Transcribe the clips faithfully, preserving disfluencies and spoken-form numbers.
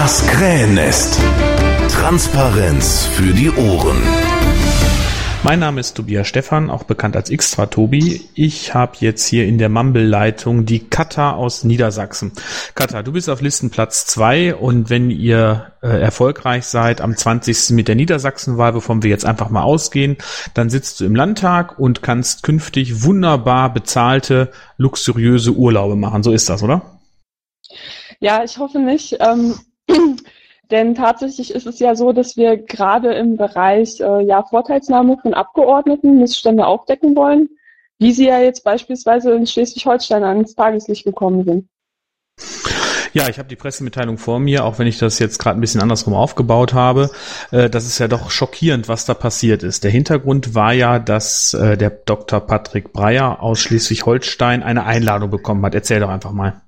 Das Krähennest. Transparenz für die Ohren. Mein Name ist Tobias Stephan, auch bekannt als Xtra Tobi. Ich habe jetzt hier in der Mumble-Leitung die Katha aus Niedersachsen. Katha, du bist auf Listenplatz zwei und wenn ihr äh, erfolgreich seid am zwanzigsten mit der Niedersachsenwahl, wovon wir jetzt einfach mal ausgehen, dann sitzt du im Landtag und kannst künftig wunderbar bezahlte, luxuriöse Urlaube machen. So ist das, oder? Ja, ich hoffe nicht. Ähm Denn tatsächlich ist es ja so, dass wir gerade im Bereich äh, ja, Vorteilsnahme von Abgeordneten Missstände aufdecken wollen, wie sie ja jetzt beispielsweise in Schleswig-Holstein ans Tageslicht gekommen sind. Ja, ich habe die Pressemitteilung vor mir, auch wenn ich das jetzt gerade ein bisschen andersrum aufgebaut habe. Äh, das ist ja doch schockierend, was da passiert ist. Der Hintergrund war ja, dass äh, der Doktor Patrick Breyer aus Schleswig-Holstein eine Einladung bekommen hat. Erzähl doch einfach mal.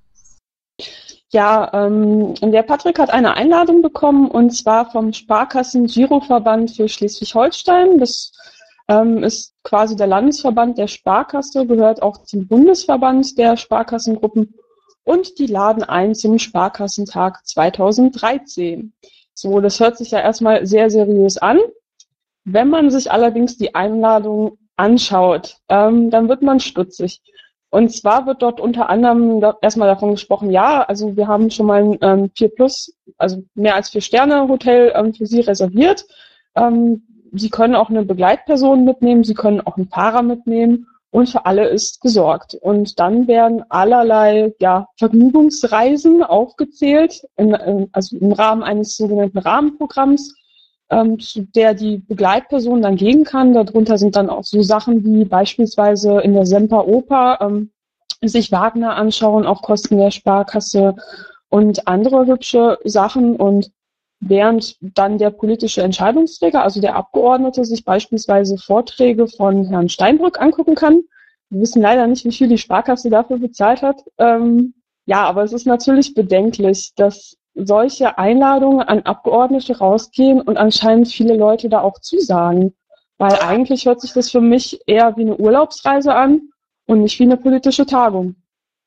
Ja, ähm, der Patrick hat eine Einladung bekommen und zwar vom Sparkassen-Giroverband für Schleswig-Holstein. Das ähm, ist quasi der Landesverband der Sparkasse, gehört auch zum Bundesverband der Sparkassengruppen und die laden ein zum Sparkassentag zweitausenddreizehn. So, das hört sich ja erstmal sehr seriös an. Wenn man sich allerdings die Einladung anschaut, ähm, dann wird man stutzig. Und zwar wird dort unter anderem da erstmal davon gesprochen, ja, also wir haben schon mal ein ähm, vier plus, also mehr als vier Sterne Hotel ähm, für Sie reserviert. Ähm, Sie können auch eine Begleitperson mitnehmen, Sie können auch einen Fahrer mitnehmen und für alle ist gesorgt. Und dann werden allerlei ja, Vergnügungsreisen aufgezählt, in, in, also im Rahmen eines sogenannten Rahmenprogramms, ähm, zu der die Begleitperson dann gehen kann. Darunter sind dann auch so Sachen wie beispielsweise in der Semperoper ähm, sich Wagner anschauen auf Kosten der Sparkasse und andere hübsche Sachen. Und während dann der politische Entscheidungsträger, also der Abgeordnete, sich beispielsweise Vorträge von Herrn Steinbrück angucken kann. Wir wissen leider nicht, wie viel die Sparkasse dafür bezahlt hat. Ähm, ja, aber es ist natürlich bedenklich, dass solche Einladungen an Abgeordnete rausgehen und anscheinend viele Leute da auch zusagen. Weil eigentlich hört sich das für mich eher wie eine Urlaubsreise an und nicht wie eine politische Tagung.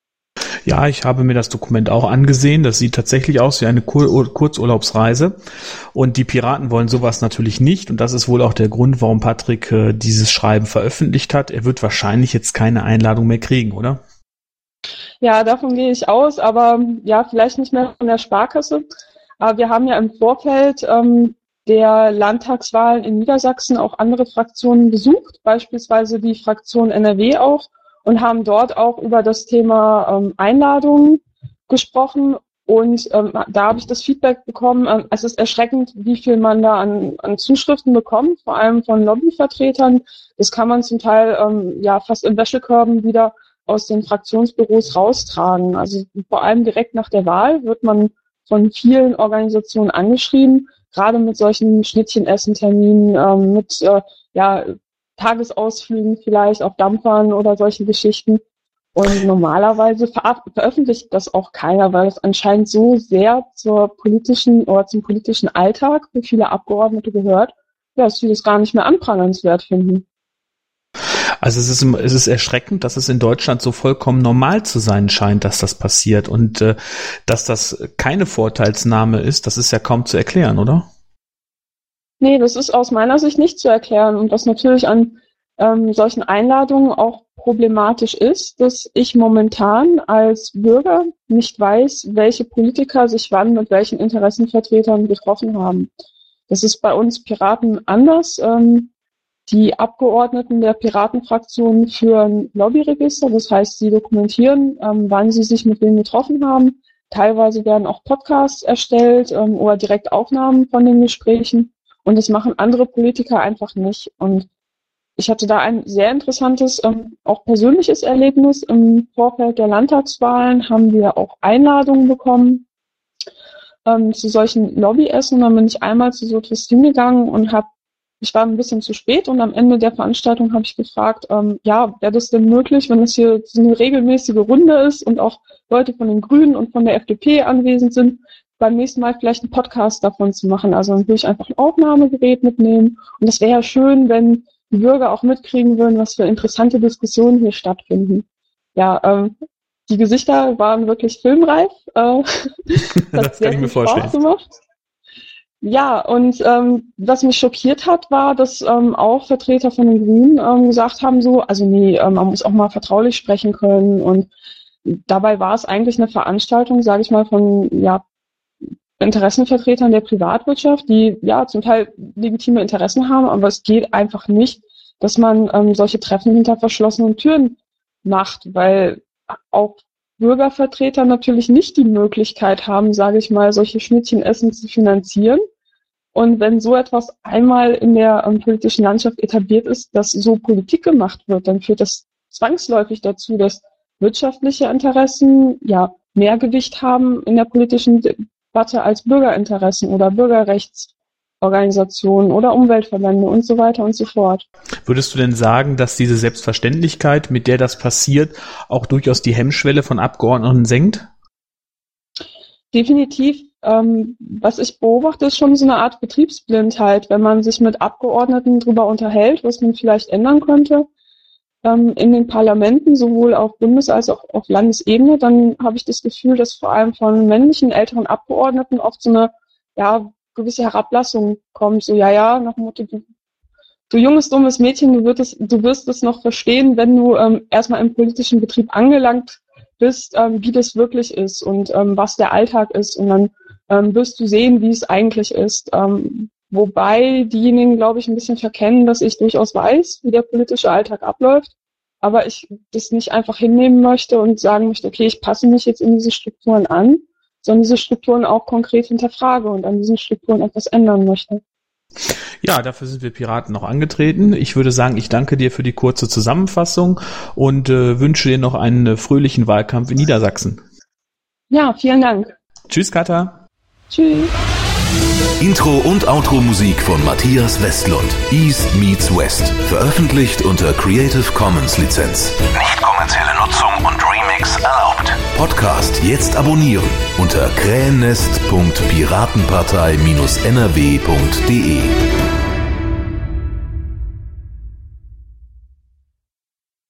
Ja, ich habe mir das Dokument auch angesehen. Das sieht tatsächlich aus wie eine Kur- Kurzurlaubsreise. Und die Piraten wollen sowas natürlich nicht. Und das ist wohl auch der Grund, warum Patrick äh, dieses Schreiben veröffentlicht hat. Er wird wahrscheinlich jetzt keine Einladung mehr kriegen, oder? Ja, davon gehe ich aus, aber ja, vielleicht nicht mehr von der Sparkasse. Aber wir haben ja im Vorfeld ähm, der Landtagswahlen in Niedersachsen auch andere Fraktionen besucht, beispielsweise die Fraktion N R W auch, und haben dort auch über das Thema ähm, Einladungen gesprochen. Und ähm, da habe ich das Feedback bekommen, ähm, es ist erschreckend, wie viel man da an, an Zuschriften bekommt, vor allem von Lobbyvertretern. Das kann man zum Teil ähm, ja fast in Wäschekörben wieder aus den Fraktionsbüros raustragen. Also vor allem direkt nach der Wahl wird man von vielen Organisationen angeschrieben, gerade mit solchen Schnittchenessen-Terminen, ähm, mit äh, ja, Tagesausflügen vielleicht auf Dampfern oder solche Geschichten. Und normalerweise ver- veröffentlicht das auch keiner, weil es anscheinend so sehr zur politischen oder zum politischen Alltag für viele Abgeordnete gehört, ja, dass sie das gar nicht mehr anprangernswert finden. Also es ist, es ist erschreckend, dass es in Deutschland so vollkommen normal zu sein scheint, dass das passiert. Und äh, dass das keine Vorteilsnahme ist, das ist ja kaum zu erklären, oder? Nee, das ist aus meiner Sicht nicht zu erklären. Und was natürlich an ähm, solchen Einladungen auch problematisch ist, dass ich momentan als Bürger nicht weiß, welche Politiker sich wann mit welchen Interessenvertretern getroffen haben. Das ist bei uns Piraten anders. Ähm, Die Abgeordneten der Piratenfraktion führen Lobbyregister, das heißt, sie dokumentieren, ähm, wann sie sich mit wem getroffen haben. Teilweise werden auch Podcasts erstellt ähm, oder direkt Aufnahmen von den Gesprächen. Und das machen andere Politiker einfach nicht. Und ich hatte da ein sehr interessantes, ähm, auch persönliches Erlebnis. Im Vorfeld der Landtagswahlen haben wir auch Einladungen bekommen ähm, zu solchen Lobbyessen. Dann bin ich einmal zu so etwas hingegangen und habe Ich war ein bisschen zu spät und am Ende der Veranstaltung habe ich gefragt, ähm, ja, wäre das denn möglich, wenn es hier so eine regelmäßige Runde ist und auch Leute von den Grünen und von der F D P anwesend sind, beim nächsten Mal vielleicht einen Podcast davon zu machen. Also dann würde ich einfach ein Aufnahmegerät mitnehmen. Und das wäre ja schön, wenn die Bürger auch mitkriegen würden, was für interessante Diskussionen hier stattfinden. Ja, ähm, die Gesichter waren wirklich filmreif. Äh, das hat sehr kann ich mir viel vorstellen. Spaß gemacht. Ja, und ähm, was mich schockiert hat, war, dass ähm, auch Vertreter von den Grünen ähm, gesagt haben, so, also nee, ähm, man muss auch mal vertraulich sprechen können. Und dabei war es eigentlich eine Veranstaltung, sage ich mal, von ja Interessenvertretern der Privatwirtschaft, die ja zum Teil legitime Interessen haben, aber es geht einfach nicht, dass man ähm, solche Treffen hinter verschlossenen Türen macht, weil auch Bürgervertreter natürlich nicht die Möglichkeit haben, sage ich mal, solche Schnittchenessen zu finanzieren. Und wenn so etwas einmal in der ähm, politischen Landschaft etabliert ist, dass so Politik gemacht wird, dann führt das zwangsläufig dazu, dass wirtschaftliche Interessen ja mehr Gewicht haben in der politischen Debatte als Bürgerinteressen oder Bürgerrechtsorganisationen oder Umweltverbände und so weiter und so fort. Würdest du denn sagen, dass diese Selbstverständlichkeit, mit der das passiert, auch durchaus die Hemmschwelle von Abgeordneten senkt? Definitiv. Ähm, was ich beobachte, ist schon so eine Art Betriebsblindheit, wenn man sich mit Abgeordneten darüber unterhält, was man vielleicht ändern könnte. Ähm, in den Parlamenten, sowohl auf Bundes- als auch auf Landesebene, dann habe ich das Gefühl, dass vor allem von männlichen älteren Abgeordneten oft so eine ja, gewisse Herablassung kommt. So, ja, ja, nach dem Motto, du, du junges, dummes Mädchen, du wirst es, du wirst es noch verstehen, wenn du ähm, erstmal im politischen Betrieb angelangt bist, ähm, wie das wirklich ist und ähm, was der Alltag ist. Und dann ähm, wirst du sehen, wie es eigentlich ist. Ähm, Wobei diejenigen, glaube ich, ein bisschen verkennen, dass ich durchaus weiß, wie der politische Alltag abläuft, aber ich das nicht einfach hinnehmen möchte und sagen möchte, okay, ich passe mich jetzt in diese Strukturen an, sondern diese Strukturen auch konkret hinterfrage und an diesen Strukturen etwas ändern möchte. Ja, dafür sind wir Piraten noch angetreten. Ich würde sagen, ich danke dir für die kurze Zusammenfassung und äh, wünsche dir noch einen äh, fröhlichen Wahlkampf in Niedersachsen. Ja, vielen Dank. Tschüss, Katha. Tschüss. Intro und Outro Musik von Matthias Westlund. East meets West. Veröffentlicht unter Creative Commons Lizenz. Nicht kommerzielle Nutzung und Remix erlaubt. Podcast jetzt abonnieren unter krähennest punkt piratenpartei Bindestrich n r w punkt d e.